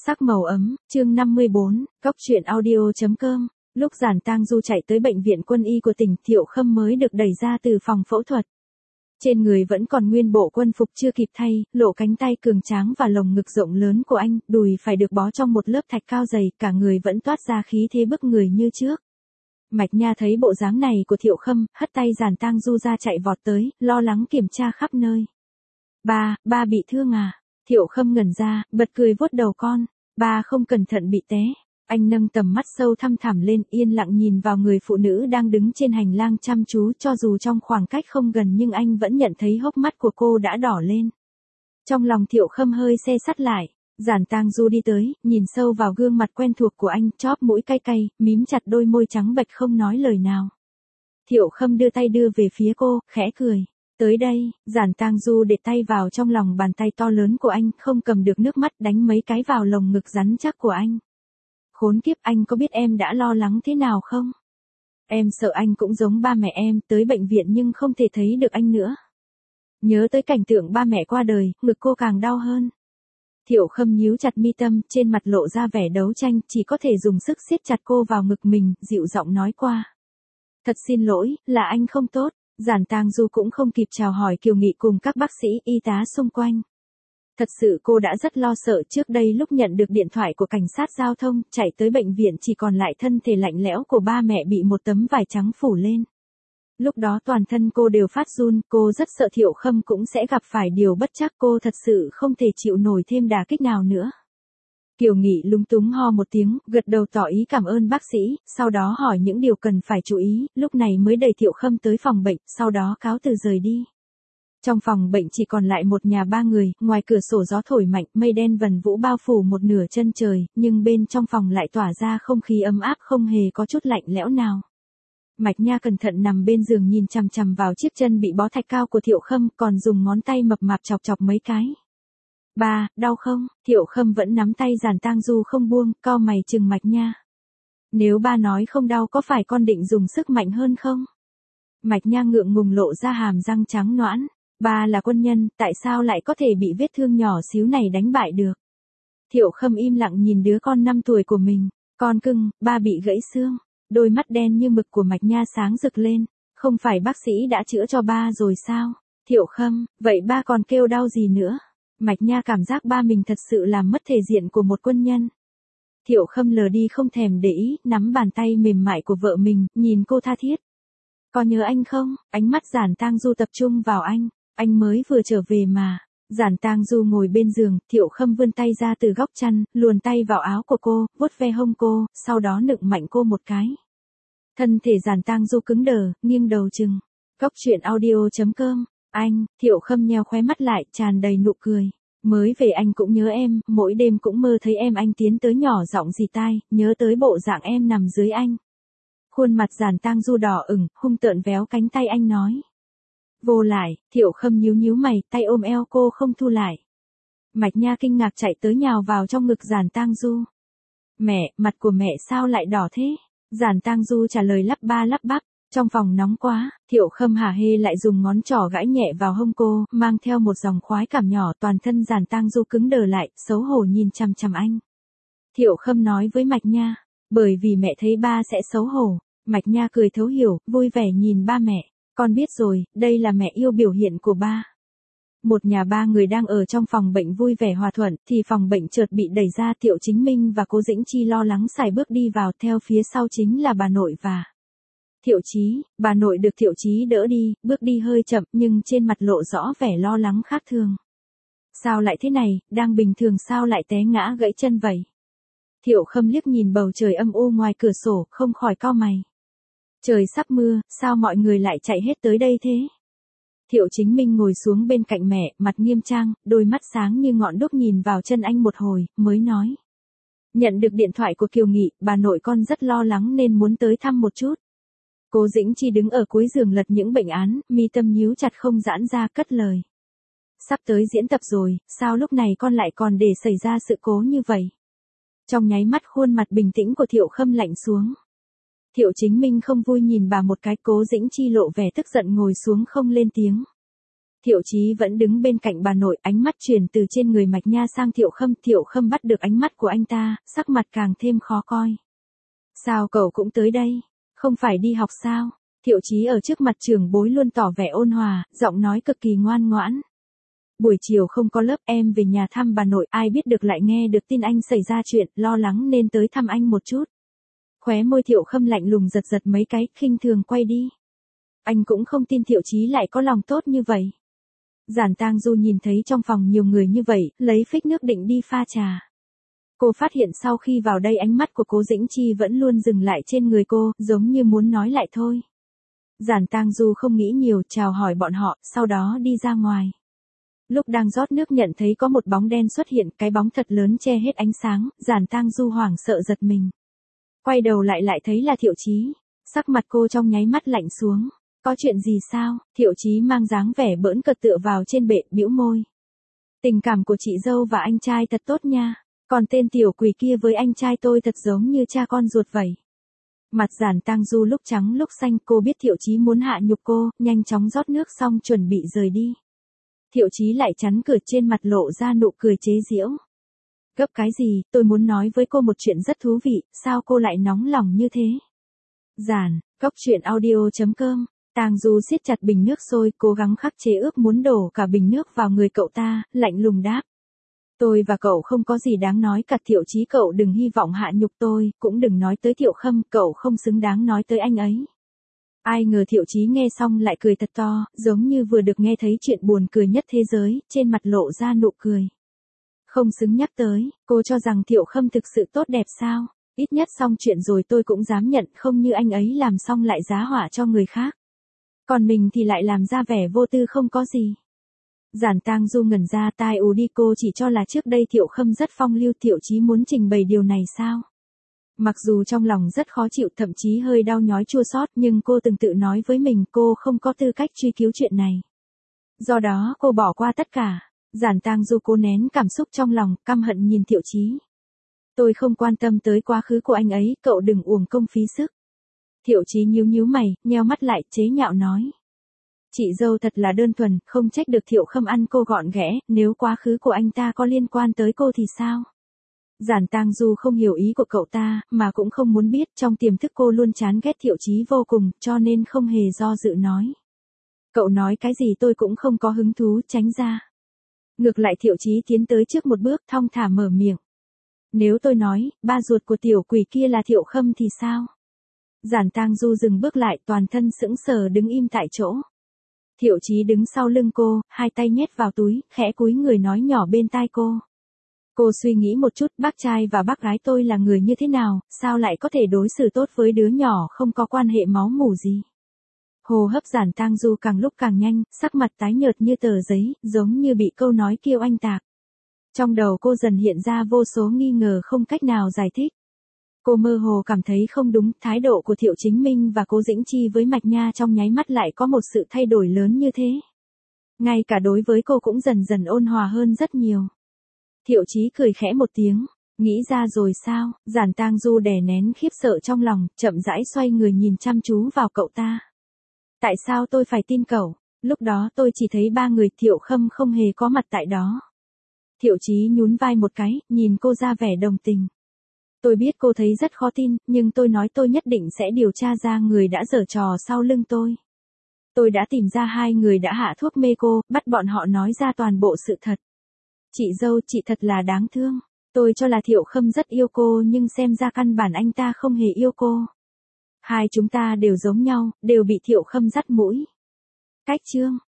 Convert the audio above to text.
Sắc màu ấm, chương 54, Cóc truyện audio.com. Lúc Giản Tang Du chạy tới bệnh viện quân y của tỉnh, Thiệu Khâm mới được đẩy ra từ phòng phẫu thuật. Trên người vẫn còn nguyên bộ quân phục chưa kịp thay, lộ cánh tay cường tráng và lồng ngực rộng lớn của anh, đùi phải được bó trong một lớp thạch cao dày, cả người vẫn toát ra khí thế bức người như trước. Mạch Nha thấy bộ dáng này của Thiệu Khâm, hất tay Giản Tang Du ra chạy vọt tới, lo lắng kiểm tra khắp nơi. Ba bị thương à? Thiệu Khâm ngẩn ra, bật cười vuốt đầu con. Ba không cẩn thận bị té. Anh nâng tầm mắt sâu thăm thẳm lên, yên lặng nhìn vào người phụ nữ đang đứng trên hành lang chăm chú, cho dù trong khoảng cách không gần nhưng anh vẫn nhận thấy hốc mắt của cô đã đỏ lên. Trong lòng Thiệu Khâm hơi se sắt lại. Giản Tang Du đi tới, nhìn sâu vào gương mặt quen thuộc của anh, chóp mũi cay cay, mím chặt đôi môi trắng bệch không nói lời nào. Thiệu Khâm đưa tay đưa về phía cô, khẽ cười. Tới đây, Giản Tang Du để tay vào trong lòng bàn tay to lớn của anh, không cầm được nước mắt, đánh mấy cái vào lồng ngực rắn chắc của anh. Khốn kiếp, anh có biết em đã lo lắng thế nào không? Em sợ anh cũng giống ba mẹ em, tới bệnh viện nhưng không thể thấy được anh nữa. Nhớ tới cảnh tượng ba mẹ qua đời, ngực cô càng đau hơn. Thiệu Khâm nhíu chặt mi tâm, trên mặt lộ ra vẻ đấu tranh, chỉ có thể dùng sức siết chặt cô vào ngực mình, dịu giọng nói qua. Thật xin lỗi, là anh không tốt. Giản Tang Du cũng không kịp chào hỏi Kiều Nghị cùng các bác sĩ, y tá xung quanh. Thật sự cô đã rất lo sợ, trước đây lúc nhận được điện thoại của cảnh sát giao thông, chạy tới bệnh viện chỉ còn lại thân thể lạnh lẽo của ba mẹ bị một tấm vải trắng phủ lên. Lúc đó toàn thân cô đều phát run, cô rất sợ Thiệu Khâm cũng sẽ gặp phải điều bất trắc, cô thật sự không thể chịu nổi thêm đả kích nào nữa. Kiều Nghị lúng túng ho một tiếng, gật đầu tỏ ý cảm ơn bác sĩ, sau đó hỏi những điều cần phải chú ý, lúc này mới đẩy Thiệu Khâm tới phòng bệnh, sau đó cáo từ rời đi. Trong phòng bệnh chỉ còn lại một nhà ba người, ngoài cửa sổ gió thổi mạnh, mây đen vần vũ bao phủ một nửa chân trời, nhưng bên trong phòng lại tỏa ra không khí ấm áp, không hề có chút lạnh lẽo nào. Mạch Nha cẩn thận nằm bên giường nhìn chằm chằm vào chiếc chân bị bó thạch cao của Thiệu Khâm, còn dùng ngón tay mập mạp chọc chọc mấy cái. Ba, đau không? Thiệu Khâm vẫn nắm tay Giản Tang Du không buông, cau mày trừng Mạch Nha. Nếu ba nói không đau có phải con định dùng sức mạnh hơn không? Mạch Nha ngượng ngùng lộ ra hàm răng trắng nõn. Ba là quân nhân, tại sao lại có thể bị vết thương nhỏ xíu này đánh bại được? Thiệu Khâm im lặng nhìn đứa con 5 tuổi của mình. Con cưng, ba bị gãy xương. Đôi mắt đen như mực của Mạch Nha sáng rực lên. Không phải bác sĩ đã chữa cho ba rồi sao? Thiệu Khâm, vậy ba còn kêu đau gì nữa? Mạch Nha cảm giác ba mình thật sự làm mất thể diện của một quân nhân. Thiệu Khâm lờ đi không thèm để ý, nắm bàn tay mềm mại của vợ mình, nhìn cô tha thiết. Có nhớ anh không? Ánh mắt Giản Tang Du tập trung vào anh. Anh mới vừa trở về mà. Giản Tang Du ngồi bên giường, Thiệu Khâm vươn tay ra từ góc chăn, luồn tay vào áo của cô, vuốt ve hông cô, sau đó nựng mạnh cô một cái. Thân thể Giản Tang Du cứng đờ, nghiêng đầu chừng. Cóc truyện audio.com. Anh, Thiệu Khâm nheo khóe mắt lại, tràn đầy nụ cười. Mới về anh cũng nhớ em, mỗi đêm cũng mơ thấy em, anh tiến tới nhỏ giọng rì tai, nhớ tới bộ dạng em nằm dưới anh. Khuôn mặt Giản Tang Du đỏ ửng, hung tợn véo cánh tay anh nói. Vô lại, Thiệu Khâm nhíu nhíu mày, tay ôm eo cô không thu lại. Mạch Nha kinh ngạc chạy tới nhào vào trong ngực Giản Tang Du. Mẹ, mặt của mẹ sao lại đỏ thế? Giản Tang Du trả lời lắp ba lắp bắp. Trong phòng nóng quá, Thiệu Khâm hả hê lại dùng ngón trỏ gãi nhẹ vào hông cô, mang theo một dòng khoái cảm nhỏ, toàn thân Giản Tang Du cứng đờ lại, xấu hổ nhìn chằm chằm anh. Thiệu Khâm nói với Mạch Nha, bởi vì mẹ thấy ba sẽ xấu hổ. Mạch Nha cười thấu hiểu, vui vẻ nhìn ba mẹ. Con biết rồi, đây là mẹ yêu biểu hiện của ba. Một nhà ba người đang ở trong phòng bệnh vui vẻ hòa thuận, thì phòng bệnh chợt bị đẩy ra, Thiệu Chính Minh và Cố Dĩnh Chi lo lắng sải bước đi vào, theo phía sau chính là bà nội và Thiệu Chí. Bà nội được Thiệu Chí đỡ đi, bước đi hơi chậm nhưng trên mặt lộ rõ vẻ lo lắng khác thường. Sao lại thế này, đang bình thường sao lại té ngã gãy chân vậy? Thiệu Khâm liếc nhìn bầu trời âm u ngoài cửa sổ, không khỏi cau mày. Trời sắp mưa, sao mọi người lại chạy hết tới đây thế? Thiệu Chính Minh ngồi xuống bên cạnh mẹ, mặt nghiêm trang, đôi mắt sáng như ngọn đuốc nhìn vào chân anh một hồi, mới nói. Nhận được điện thoại của Kiều Nghị, bà nội con rất lo lắng nên muốn tới thăm một chút. Cố Dĩnh Chi đứng ở cuối giường lật những bệnh án, mi tâm nhíu chặt không giãn ra, cất lời. Sắp tới diễn tập rồi, sao lúc này con lại còn để xảy ra sự cố như vậy? Trong nháy mắt khuôn mặt bình tĩnh của Thiệu Khâm lạnh xuống. Thiệu Chính Minh không vui nhìn bà một cái, Cố Dĩnh Chi lộ vẻ tức giận ngồi xuống không lên tiếng. Thiệu Chí vẫn đứng bên cạnh bà nội, ánh mắt chuyển từ trên người Mạch Nha sang Thiệu Khâm bắt được ánh mắt của anh ta, sắc mặt càng thêm khó coi. Sao cậu cũng tới đây? Không phải đi học sao? Thiệu Chí ở trước mặt trưởng bối luôn tỏ vẻ ôn hòa, giọng nói cực kỳ ngoan ngoãn. Buổi chiều không có lớp, em về nhà thăm bà nội, ai biết được lại nghe được tin anh xảy ra chuyện, lo lắng nên tới thăm anh một chút. Khóe môi Thiệu Khâm lạnh lùng giật giật mấy cái, khinh thường quay đi. Anh cũng không tin Thiệu Chí lại có lòng tốt như vậy. Giản Tang Du nhìn thấy trong phòng nhiều người như vậy, lấy phích nước định đi pha trà. Cô phát hiện sau khi vào đây ánh mắt của Cố Dĩnh Chi vẫn luôn dừng lại trên người cô, giống như muốn nói lại thôi. Giản Tang Du không nghĩ nhiều, chào hỏi bọn họ, sau đó đi ra ngoài. Lúc đang rót nước nhận thấy có một bóng đen xuất hiện, cái bóng thật lớn che hết ánh sáng, Giản Tang Du hoảng sợ giật mình. Quay đầu lại thấy là Thiệu Chí, sắc mặt cô trong nháy mắt lạnh xuống. Có chuyện gì sao? Thiệu Chí mang dáng vẻ bỡn cợt tựa vào trên bệ, bĩu môi. Tình cảm của chị dâu và anh trai thật tốt nha, còn tên tiểu quỷ kia với anh trai tôi thật giống như cha con ruột vậy. Mặt Giản Tang Du lúc trắng lúc xanh, cô biết Thiệu Chí muốn hạ nhục cô, nhanh chóng rót nước xong chuẩn bị rời đi. Thiệu Chí lại chắn cửa, trên mặt lộ ra nụ cười chế giễu. Gấp cái gì, tôi muốn nói với cô một chuyện rất thú vị, sao cô lại nóng lòng như thế? Giản, góc truyện audio.com. Tang Du siết chặt bình nước sôi, cố gắng khắc chế ước muốn đổ cả bình nước vào người cậu ta, lạnh lùng đáp. Tôi và cậu không có gì đáng nói cả. Thiệu Chí, cậu đừng hy vọng hạ nhục tôi, cũng đừng nói tới Thiệu Khâm, cậu không xứng đáng nói tới anh ấy. Ai ngờ Thiệu Chí nghe xong lại cười thật to, giống như vừa được nghe thấy chuyện buồn cười nhất thế giới, trên mặt lộ ra nụ cười. Không xứng nhắc tới, cô cho rằng Thiệu Khâm thực sự tốt đẹp sao? Ít nhất xong chuyện rồi tôi cũng dám nhận, không như anh ấy làm xong lại giá họa cho người khác. Còn mình thì lại làm ra vẻ vô tư không có gì. Giản Tang Du ngẩn ra, tai ù đi, cô chỉ cho là trước đây Thiệu Khâm rất phong lưu, Thiệu Chí muốn trình bày điều này sao? Mặc dù trong lòng rất khó chịu, thậm chí hơi đau nhói chua xót, nhưng cô từng tự nói với mình cô không có tư cách truy cứu chuyện này. Do đó cô bỏ qua tất cả. Giản Tang Du cố nén cảm xúc trong lòng, căm hận nhìn Thiệu Chí. Tôi không quan tâm tới quá khứ của anh ấy, cậu đừng uổng công phí sức. Thiệu Chí nhíu mày, nheo mắt lại, chế nhạo nói. Chị dâu thật là đơn thuần, không trách được Thiệu Khâm ăn cô gọn ghẽ, nếu quá khứ của anh ta có liên quan tới cô thì sao? Giản Tang Du không hiểu ý của cậu ta, mà cũng không muốn biết, trong tiềm thức cô luôn chán ghét Thiệu Chí vô cùng, cho nên không hề do dự nói. Cậu nói cái gì tôi cũng không có hứng thú, tránh ra. Ngược lại Thiệu Chí tiến tới trước một bước, thong thả mở miệng. Nếu tôi nói, ba ruột của tiểu quỷ kia là Thiệu Khâm thì sao? Giản Tang Du dừng bước lại, toàn thân sững sờ đứng im tại chỗ. Thiệu Chí đứng sau lưng cô, hai tay nhét vào túi, khẽ cúi người nói nhỏ bên tai cô. Cô suy nghĩ một chút, bác trai và bác gái tôi là người như thế nào, sao lại có thể đối xử tốt với đứa nhỏ không có quan hệ máu mủ gì? Hô hấp Giản Tang Du càng lúc càng nhanh, sắc mặt tái nhợt như tờ giấy, giống như bị câu nói kia oanh tạc. Trong đầu cô dần hiện ra vô số nghi ngờ không cách nào giải thích. Cô mơ hồ cảm thấy không đúng, thái độ của Thiệu Chính Minh và Cố Dĩnh Chi với Mạch Nha trong nháy mắt lại có một sự thay đổi lớn như thế. Ngay cả đối với cô cũng dần dần ôn hòa hơn rất nhiều. Thiệu Chí cười khẽ một tiếng, nghĩ ra rồi sao? Giản Tang Du đè nén khiếp sợ trong lòng, chậm rãi xoay người nhìn chăm chú vào cậu ta. Tại sao tôi phải tin cậu? Lúc đó tôi chỉ thấy ba người, Thiệu Khâm không hề có mặt tại đó. Thiệu Chí nhún vai một cái, nhìn cô ra vẻ đồng tình. Tôi biết cô thấy rất khó tin, nhưng tôi nói tôi nhất định sẽ điều tra ra người đã giở trò sau lưng tôi. Tôi đã tìm ra hai người đã hạ thuốc mê cô, bắt bọn họ nói ra toàn bộ sự thật. Chị dâu, chị thật là đáng thương. Tôi cho là Thiệu Khâm rất yêu cô nhưng xem ra căn bản anh ta không hề yêu cô. Hai chúng ta đều giống nhau, đều bị Thiệu Khâm dắt mũi. Cách chương.